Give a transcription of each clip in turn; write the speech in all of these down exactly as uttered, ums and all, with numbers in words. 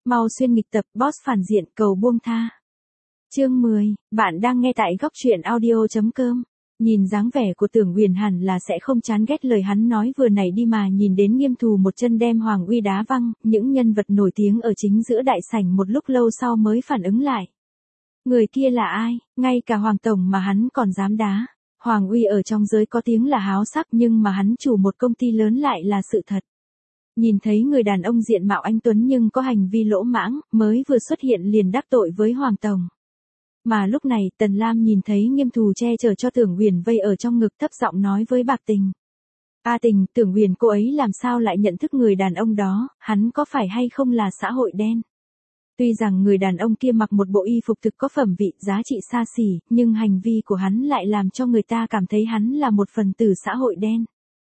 Mau xuyên nghịch tập, boss phản diện cầu buông tha. Chương mười, bạn đang nghe tại góc truyện audio chấm com. Nhìn dáng vẻ của Tưởng Huyền hẳn là sẽ không chán ghét lời hắn nói vừa nãy đi mà nhìn đến Nghiêm Thù một chân đem Hoàng Uy đá văng, những nhân vật nổi tiếng ở chính giữa đại sảnh một lúc lâu sau mới phản ứng lại. Người kia là ai, ngay cả Hoàng Tổng mà hắn còn dám đá. Hoàng Uy ở trong giới có tiếng là háo sắc nhưng mà hắn chủ một công ty lớn lại là sự thật. Nhìn thấy người đàn ông diện mạo anh tuấn nhưng có hành vi lỗ mãng, mới vừa xuất hiện liền đắc tội với Hoàng Tổng. Mà lúc này Tần Lam nhìn thấy Nghiêm Thù che chở cho Tưởng Huyền vây ở trong ngực thấp giọng nói với Bạc Tình. A Tình, Tưởng Huyền cô ấy làm sao lại nhận thức người đàn ông đó, hắn có phải hay không là xã hội đen? Tuy rằng người đàn ông kia mặc một bộ y phục thực có phẩm vị, giá trị xa xỉ, nhưng hành vi của hắn lại làm cho người ta cảm thấy hắn là một phần tử xã hội đen.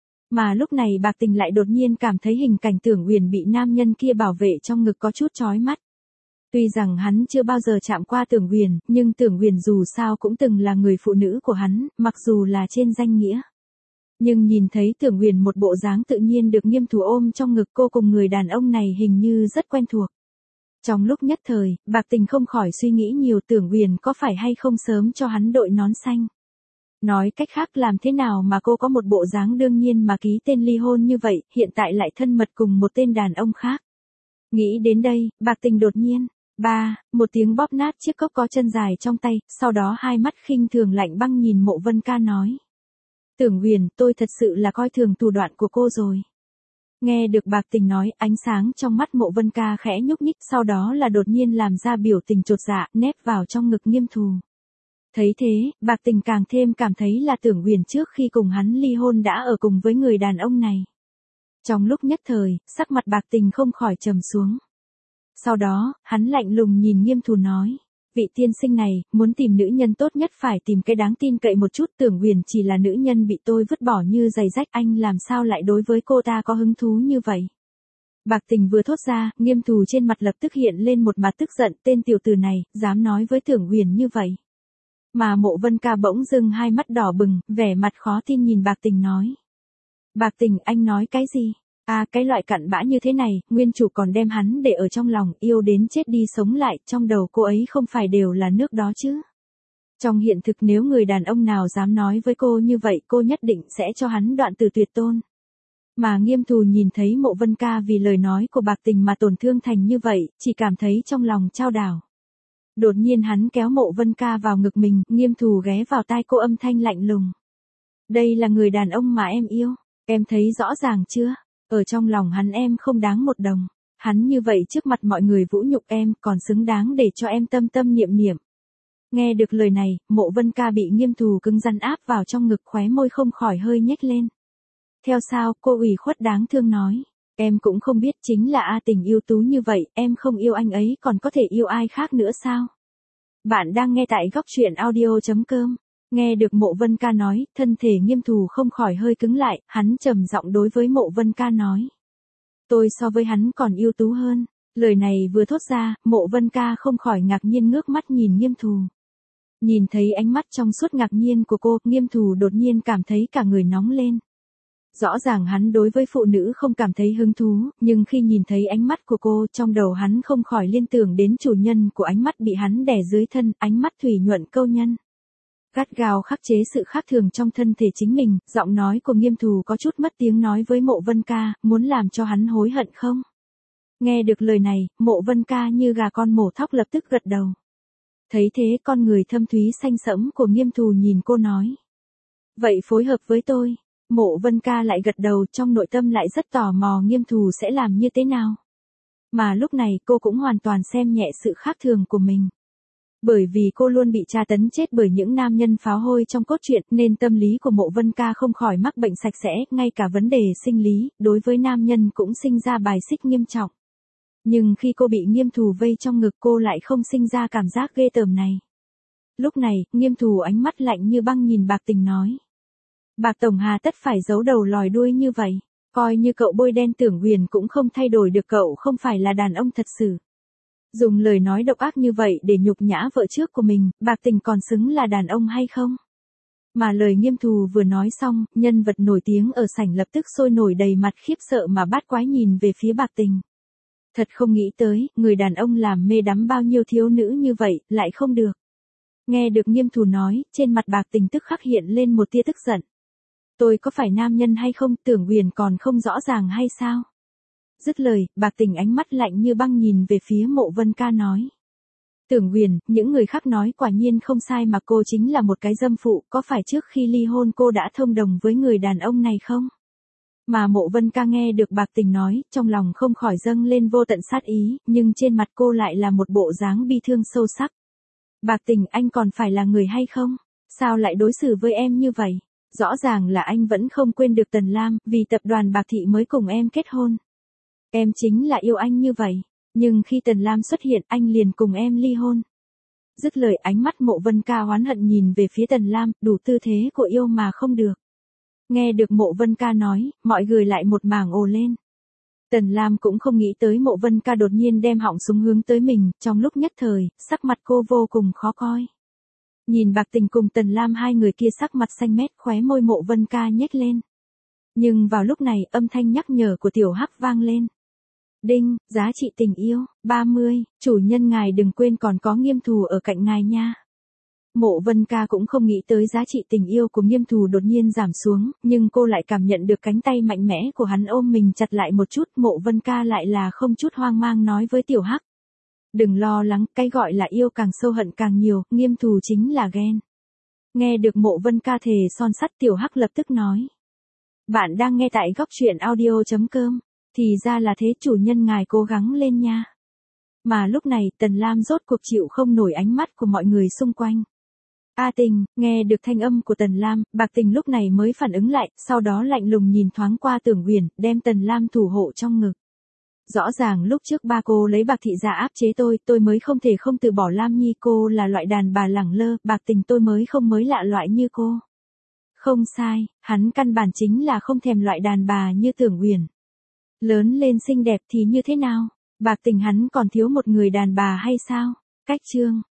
Mà lúc này Bạc Tình lại đột nhiên cảm thấy hình cảnh Tưởng Huyền bị nam nhân kia bảo vệ trong ngực có chút chói mắt. Tuy rằng hắn chưa bao giờ chạm qua Tưởng Huyền, nhưng Tưởng Huyền dù sao cũng từng là người phụ nữ của hắn, mặc dù là trên danh nghĩa. Nhưng nhìn thấy Tưởng Huyền một bộ dáng tự nhiên được Nghiêm Thù ôm trong ngực, cô cùng người đàn ông này hình như rất quen thuộc. Trong lúc nhất thời, Bạc Tình không khỏi suy nghĩ nhiều Tưởng Huyền có phải hay không sớm cho hắn đội nón xanh. Nói cách khác làm thế nào mà cô có một bộ dáng đương nhiên mà ký tên ly hôn như vậy, hiện tại lại thân mật cùng một tên đàn ông khác. Nghĩ đến đây, Bạc Tình đột nhiên, ba, một tiếng bóp nát chiếc cốc có chân dài trong tay, sau đó hai mắt khinh thường lạnh băng nhìn Mộ Vân Ca nói. Tưởng Huyền, tôi thật sự là coi thường thủ đoạn của cô rồi. Nghe được Bạc Tình nói, ánh sáng trong mắt Mộ Vân Ca khẽ nhúc nhích, sau đó là đột nhiên làm ra biểu tình chột dạ, nép vào trong ngực Nghiêm Thù. Thấy thế, Bạc Tình càng thêm cảm thấy là Tưởng Huyền trước khi cùng hắn ly hôn đã ở cùng với người đàn ông này. Trong lúc nhất thời, sắc mặt Bạc Tình không khỏi trầm xuống. Sau đó, hắn lạnh lùng nhìn Nghiêm Thù nói. Vị tiên sinh này, muốn tìm nữ nhân tốt nhất phải tìm cái đáng tin cậy một chút. Tưởng Huyền chỉ là nữ nhân bị tôi vứt bỏ như giày rách, anh làm sao lại đối với cô ta có hứng thú như vậy? Bạc Tình vừa thốt ra, Nghiêm Thù trên mặt lập tức hiện lên một mặt tức giận, tên tiểu tử này, dám nói với Tưởng Huyền như vậy. Mà Mộ Vân Ca bỗng dưng hai mắt đỏ bừng, vẻ mặt khó tin nhìn Bạc Tình nói. Bạc Tình, anh nói cái gì? À, cái loại cặn bã như thế này, nguyên chủ còn đem hắn để ở trong lòng, yêu đến chết đi sống lại, trong đầu cô ấy không phải đều là nước đó chứ. Trong hiện thực nếu người đàn ông nào dám nói với cô như vậy, cô nhất định sẽ cho hắn đoạn từ tuyệt tôn. Mà Nghiêm Thù nhìn thấy Mộ Vân Ca vì lời nói của Bạc Tình mà tổn thương thành như vậy, chỉ cảm thấy trong lòng chao đảo. Đột nhiên hắn kéo Mộ Vân Ca vào ngực mình, Nghiêm Thù ghé vào tai cô âm thanh lạnh lùng. Đây là người đàn ông mà em yêu, em thấy rõ ràng chưa? Ở trong lòng hắn em không đáng một đồng. Hắn như vậy trước mặt mọi người vũ nhục em, còn xứng đáng để cho em tâm tâm niệm niệm. Nghe được lời này, Mộ Vân Ca bị Nghiêm Thù cứng rắn áp vào trong ngực, khóe môi không khỏi hơi nhếch lên. Theo sao, cô ủy khuất đáng thương nói. Em cũng không biết chính là A Tình yêu tú như vậy, em không yêu anh ấy còn có thể yêu ai khác nữa sao? Bạn đang nghe tại góc truyện audio chấm com. Nghe được Mộ Vân Ca nói, thân thể Nghiêm Thù không khỏi hơi cứng lại, hắn trầm giọng đối với Mộ Vân Ca nói. Tôi so với hắn còn yêu tú hơn. Lời này vừa thốt ra, Mộ Vân Ca không khỏi ngạc nhiên ngước mắt nhìn Nghiêm Thù. Nhìn thấy ánh mắt trong suốt ngạc nhiên của cô, Nghiêm Thù đột nhiên cảm thấy cả người nóng lên. Rõ ràng hắn đối với phụ nữ không cảm thấy hứng thú, nhưng khi nhìn thấy ánh mắt của cô, trong đầu hắn không khỏi liên tưởng đến chủ nhân của ánh mắt bị hắn đè dưới thân, ánh mắt thủy nhuận câu nhân. Gắt gao khắc chế sự khác thường trong thân thể chính mình, giọng nói của Nghiêm Thù có chút mất tiếng nói với Mộ Vân Ca, muốn làm cho hắn hối hận không? Nghe được lời này, Mộ Vân Ca như gà con mổ thóc lập tức gật đầu. Thấy thế con người thâm thúy xanh sẫm của Nghiêm Thù nhìn cô nói. Vậy phối hợp với tôi. Mộ Vân Ca lại gật đầu, trong nội tâm lại rất tò mò Nghiêm Thù sẽ làm như thế nào. Mà lúc này cô cũng hoàn toàn xem nhẹ sự khác thường của mình. Bởi vì cô luôn bị tra tấn chết bởi những nam nhân pháo hôi trong cốt truyện nên tâm lý của Mộ Vân Ca không khỏi mắc bệnh sạch sẽ, ngay cả vấn đề sinh lý, đối với nam nhân cũng sinh ra bài xích nghiêm trọng. Nhưng khi cô bị Nghiêm Thù vây trong ngực cô lại không sinh ra cảm giác ghê tởm này. Lúc này, Nghiêm Thù ánh mắt lạnh như băng nhìn Bạc Tình nói. Bạc Tổng hà tất phải giấu đầu lòi đuôi như vậy, coi như cậu bôi đen Tưởng Huyền cũng không thay đổi được cậu không phải là đàn ông thật sự. Dùng lời nói độc ác như vậy để nhục nhã vợ trước của mình, Bạc Tình còn xứng là đàn ông hay không? Mà lời Nghiêm Thù vừa nói xong, nhân vật nổi tiếng ở sảnh lập tức sôi nổi đầy mặt khiếp sợ mà bát quái nhìn về phía Bạc Tình. Thật không nghĩ tới, người đàn ông làm mê đắm bao nhiêu thiếu nữ như vậy, lại không được. Nghe được Nghiêm Thù nói, trên mặt Bạc Tình tức khắc hiện lên một tia tức giận. Tôi có phải nam nhân hay không, Tưởng Huyền còn không rõ ràng hay sao? Dứt lời, Bạc Tình ánh mắt lạnh như băng nhìn về phía Mộ Vân Ca nói. Tưởng Huyền, những người khác nói quả nhiên không sai mà cô chính là một cái dâm phụ, có phải trước khi ly hôn cô đã thông đồng với người đàn ông này không? Mà Mộ Vân Ca nghe được Bạc Tình nói, trong lòng không khỏi dâng lên vô tận sát ý, nhưng trên mặt cô lại là một bộ dáng bi thương sâu sắc. Bạc Tình, anh còn phải là người hay không? Sao lại đối xử với em như vậy? Rõ ràng là anh vẫn không quên được Tần Lam, vì tập đoàn Bạc Thị mới cùng em kết hôn. Em chính là yêu anh như vậy, nhưng khi Tần Lam xuất hiện anh liền cùng em ly hôn. Dứt lời ánh mắt Mộ Vân Ca oán hận nhìn về phía Tần Lam, đủ tư thế của yêu mà không được. Nghe được Mộ Vân Ca nói, mọi người lại một mảng ồ lên. Tần Lam cũng không nghĩ tới Mộ Vân Ca đột nhiên đem họng súng hướng tới mình, trong lúc nhất thời, sắc mặt cô vô cùng khó coi. Nhìn Bạc Tình cùng Tần Lam hai người kia sắc mặt xanh mét, khóe môi Mộ Vân Ca nhếch lên. Nhưng vào lúc này, âm thanh nhắc nhở của Tiểu Hắc vang lên. Đinh, giá trị tình yêu, ba mươi, chủ nhân ngài đừng quên còn có Nghiêm Thù ở cạnh ngài nha. Mộ Vân Ca cũng không nghĩ tới giá trị tình yêu của Nghiêm Thù đột nhiên giảm xuống, nhưng cô lại cảm nhận được cánh tay mạnh mẽ của hắn ôm mình chặt lại một chút. Mộ Vân Ca lại là không chút hoang mang nói với Tiểu Hắc. Đừng lo lắng, cái gọi là yêu càng sâu hận càng nhiều, Nghiêm Thù chính là ghen. Nghe được Mộ Vân Ca thề son sắt, Tiểu Hắc lập tức nói. Bạn đang nghe tại góc truyện audio chấm com. Thì ra là thế, chủ nhân ngài cố gắng lên nha. Mà lúc này Tần Lam rốt cuộc chịu không nổi ánh mắt của mọi người xung quanh. A Tình, nghe được thanh âm của Tần Lam, Bạc Tình lúc này mới phản ứng lại, sau đó lạnh lùng nhìn thoáng qua Tưởng Huyền, đem Tần Lam thủ hộ trong ngực. Rõ ràng lúc trước ba cô lấy Bạc Thị ra áp chế tôi, tôi mới không thể không từ bỏ Lam Nhi, cô là loại đàn bà lẳng lơ, Bạc Tình tôi mới không mới lạ loại như cô. Không sai, hắn căn bản chính là không thèm loại đàn bà như Tưởng Huyền. Lớn lên xinh đẹp thì như thế nào? Bạc Tình hắn còn thiếu một người đàn bà hay sao? Cách chương